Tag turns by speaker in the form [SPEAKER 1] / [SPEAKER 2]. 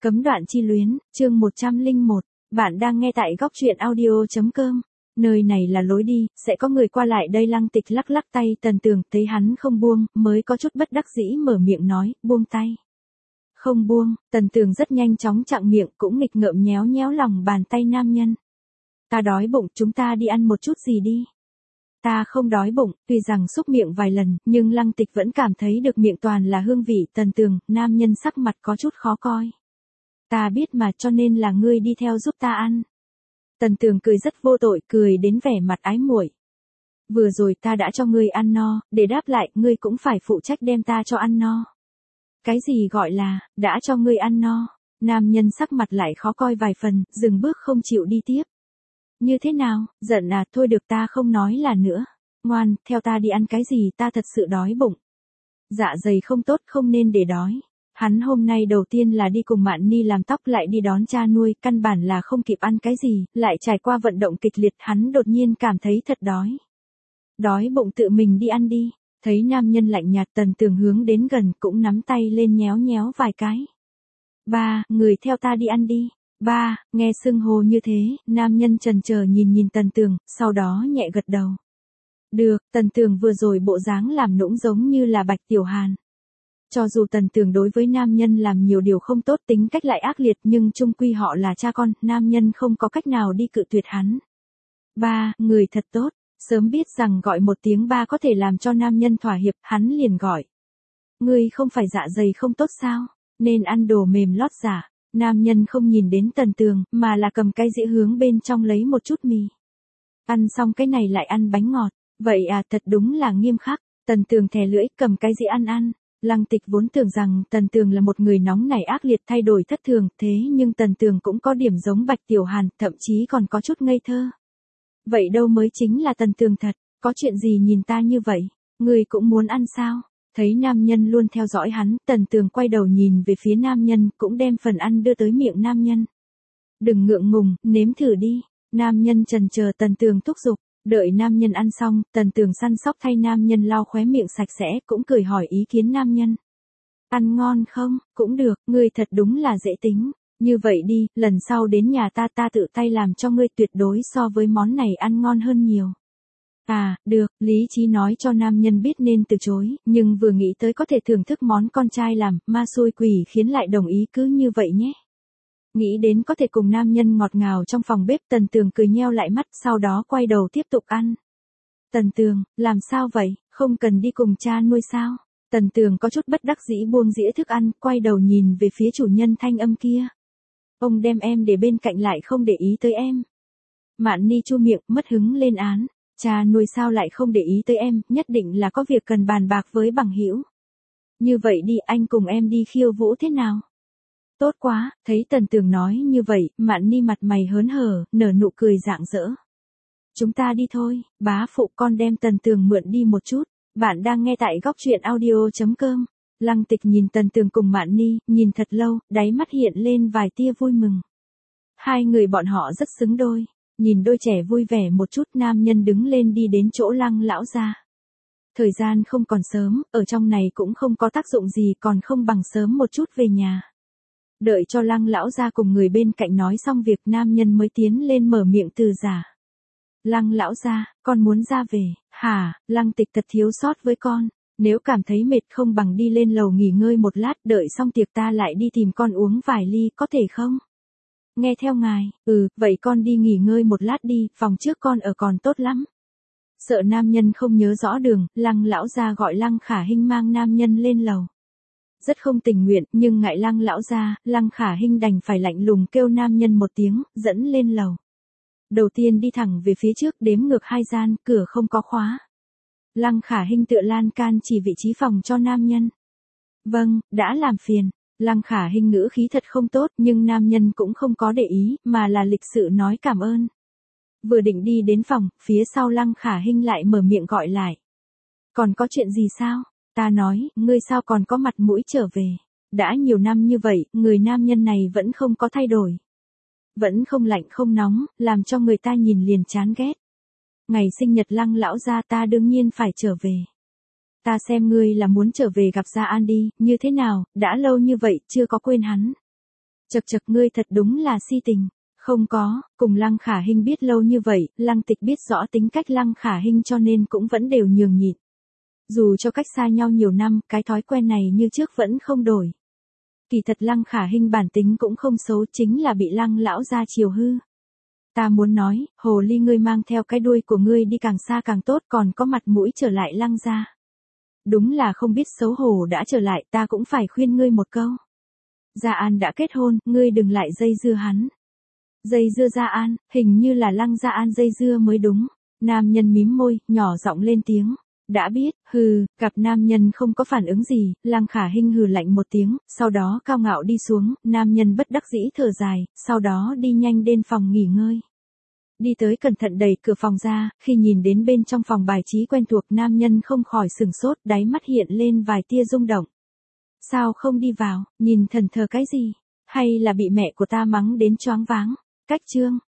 [SPEAKER 1] Cấm đoạn chi luyến, chương 101, bạn đang nghe tại góc truyện audio.com. Nơi này là lối đi, sẽ có người qua lại đây. Lăng Tịch lắc lắc tay. Tần Tường thấy hắn không buông, mới có chút bất đắc dĩ mở miệng nói, buông tay. Không buông. Tần Tường rất nhanh chóng chặn miệng, cũng nghịch ngợm nhéo nhéo lòng bàn tay nam nhân. Ta đói bụng, chúng ta đi ăn một chút gì đi. Ta không đói bụng. Tuy rằng xúc miệng vài lần, nhưng Lăng Tịch vẫn cảm thấy được miệng toàn là hương vị. Tần Tường, nam nhân sắc mặt có chút khó coi. Ta biết mà, cho nên là ngươi đi theo giúp ta ăn. Tần Tường cười rất vô tội, cười đến vẻ mặt ái muội. Vừa rồi ta đã cho ngươi ăn no, để đáp lại, ngươi cũng phải phụ trách đem ta cho ăn no. Cái gì gọi là, đã cho ngươi ăn no? Nam nhân sắc mặt lại khó coi vài phần, dừng bước không chịu đi tiếp. Như thế nào, giận à? Thôi được, ta không nói là nữa. Ngoan, theo ta đi ăn cái gì, ta thật sự đói bụng. Dạ dày không tốt, không nên để đói. Hắn hôm nay đầu tiên là đi cùng Mạn Ni làm tóc, lại đi đón cha nuôi, căn bản là không kịp ăn cái gì, lại trải qua vận động kịch liệt, hắn đột nhiên cảm thấy thật đói. Đói bụng tự mình đi ăn đi. Thấy nam nhân lạnh nhạt, Tần Tường hướng đến gần, cũng nắm tay lên nhéo nhéo vài cái. Ba, người theo ta đi ăn đi. Ba, nghe xưng hô như thế, nam nhân chần chờ nhìn Tần Tường, sau đó nhẹ gật đầu. Được. Tần Tường vừa rồi bộ dáng làm nũng giống như là Bạch Tiểu Hàn. Cho dù Tần Tường đối với nam nhân làm nhiều điều không tốt, tính cách lại ác liệt, nhưng chung quy họ là cha con, nam nhân không có cách nào đi cự tuyệt hắn. Ba, người thật tốt. Sớm biết rằng gọi một tiếng ba có thể làm cho nam nhân thỏa hiệp, hắn liền gọi. Ngươi không phải dạ dày không tốt sao? Nên ăn đồ mềm lót giả. Nam nhân không nhìn đến Tần Tường, mà là cầm cái dĩa hướng bên trong lấy một chút mì. Ăn xong cái này lại ăn bánh ngọt. Vậy à, thật đúng là nghiêm khắc. Tần Tường thè lưỡi, cầm cái dĩa ăn. Lăng Tịch vốn tưởng rằng Tần Tường là một người nóng nảy ác liệt, thay đổi thất thường, thế nhưng Tần Tường cũng có điểm giống Bạch Tiểu Hàn, thậm chí còn có chút ngây thơ. Vậy đâu mới chính là Tần Tường thật, có chuyện gì nhìn ta như vậy, người cũng muốn ăn sao? Thấy nam nhân luôn theo dõi hắn, Tần Tường quay đầu nhìn về phía nam nhân, cũng đem phần ăn đưa tới miệng nam nhân. Đừng ngượng ngùng, nếm thử đi. Nam nhân trần chờ, Tần Tường thúc giục. Đợi nam nhân ăn xong, Tần Tường săn sóc thay nam nhân lau khóe miệng sạch sẽ, cũng cười hỏi ý kiến nam nhân. Ăn ngon không? Cũng được, ngươi thật đúng là dễ tính. Như vậy đi, lần sau đến nhà ta tự tay làm cho ngươi, tuyệt đối so với món này ăn ngon hơn nhiều. À, được. Lý trí nói cho nam nhân biết nên từ chối, nhưng vừa nghĩ tới có thể thưởng thức món con trai làm, ma xui quỷ khiến lại đồng ý, cứ như vậy nhé. Nghĩ đến có thể cùng nam nhân ngọt ngào trong phòng bếp, Tần Tường cười nheo lại mắt, sau đó quay đầu tiếp tục ăn. Tần Tường, làm sao vậy, không cần đi cùng cha nuôi sao? Tần Tường có chút bất đắc dĩ buông dĩa thức ăn, quay đầu nhìn về phía chủ nhân thanh âm kia. Ông đem em để bên cạnh lại không để ý tới em. Mạn Ni chu miệng, mất hứng lên án. Cha nuôi sao lại không để ý tới em, nhất định là có việc cần bàn bạc với bằng hữu. Như vậy đi, anh cùng em đi khiêu vũ thế nào? Tốt quá. Thấy Tần Tường nói như vậy, Mạn Ni mặt mày hớn hở, nở nụ cười rạng rỡ. Chúng ta đi thôi, bá phụ, con đem Tần Tường mượn đi một chút. Bạn đang nghe tại góc truyện audio.com. Lăng Tịch nhìn Tần Tường cùng Mạn Ni, nhìn thật lâu, đáy mắt hiện lên vài tia vui mừng. Hai người bọn họ rất xứng đôi. Nhìn đôi trẻ vui vẻ một chút, nam nhân đứng lên đi đến chỗ Lăng lão gia. Thời gian không còn sớm, ở trong này cũng không có tác dụng gì, còn không bằng sớm một chút về nhà. Đợi cho Lăng lão gia cùng người bên cạnh nói xong việc, nam nhân mới tiến lên mở miệng từ giả. Lăng lão gia, con muốn ra về. Hả? Lăng Tịch thật thiếu sót với con. Nếu cảm thấy mệt không bằng đi lên lầu nghỉ ngơi một lát, đợi xong tiệc ta lại đi tìm con uống vài ly, có thể không? Nghe theo ngài. Vậy con đi nghỉ ngơi một lát đi, phòng trước con ở còn tốt lắm. Sợ nam nhân không nhớ rõ đường, Lăng lão gia gọi Lăng Khả Hinh mang nam nhân lên lầu. Rất không tình nguyện, nhưng ngại Lăng lão gia, Lăng Khả Hinh đành phải lạnh lùng kêu nam nhân một tiếng, dẫn lên lầu. Đầu tiên đi thẳng về phía trước, đếm ngược 2 gian, cửa không có khóa. Lăng Khả Hinh tựa lan can chỉ vị trí phòng cho nam nhân. Vâng, đã làm phiền. Lăng Khả Hinh ngữ khí thật không tốt, nhưng nam nhân cũng không có để ý, mà là lịch sự nói cảm ơn. Vừa định đi đến phòng, phía sau Lăng Khả Hinh lại mở miệng gọi lại. Còn có chuyện gì sao? Ta nói, ngươi sao còn có mặt mũi trở về? Đã nhiều năm như vậy, người nam nhân này vẫn không có thay đổi. Vẫn không lạnh không nóng, làm cho người ta nhìn liền chán ghét. Ngày sinh nhật Lăng lão gia ta đương nhiên phải trở về. Ta xem ngươi là muốn trở về gặp Gia An đi, như thế nào, đã lâu như vậy chưa có quên hắn. Chậc chậc, ngươi thật đúng là si tình. Không có, cùng Lăng Khả Hinh biết lâu như vậy, Lăng Tịch biết rõ tính cách Lăng Khả Hinh cho nên cũng vẫn đều nhường nhịn. Dù cho cách xa nhau nhiều năm, cái thói quen này như trước vẫn không đổi. Kỳ thật Lăng Khả Hinh bản tính cũng không xấu, chính là bị Lăng lão gia chiều hư. Ta muốn nói, hồ ly ngươi mang theo cái đuôi của ngươi đi càng xa càng tốt, còn có mặt mũi trở lại Lăng gia. Đúng là không biết xấu hổ, đã trở lại ta cũng phải khuyên ngươi một câu. Gia An đã kết hôn, ngươi đừng lại dây dưa hắn. Dây dưa Gia An, hình như là Lăng Gia An dây dưa mới đúng. Nam nhân mím môi, nhỏ giọng lên tiếng. Đã biết, hừ, gặp nam nhân không có phản ứng gì, Lăng Khả Hinh hừ lạnh một tiếng, sau đó cao ngạo đi xuống, nam nhân bất đắc dĩ thở dài, sau đó đi nhanh đến phòng nghỉ ngơi. Đi tới cẩn thận đẩy cửa phòng ra, khi nhìn đến bên trong phòng bài trí quen thuộc, nam nhân không khỏi sửng sốt, đáy mắt hiện lên vài tia rung động. Sao không đi vào, nhìn thần thờ cái gì? Hay là bị mẹ của ta mắng đến choáng váng? Cách chương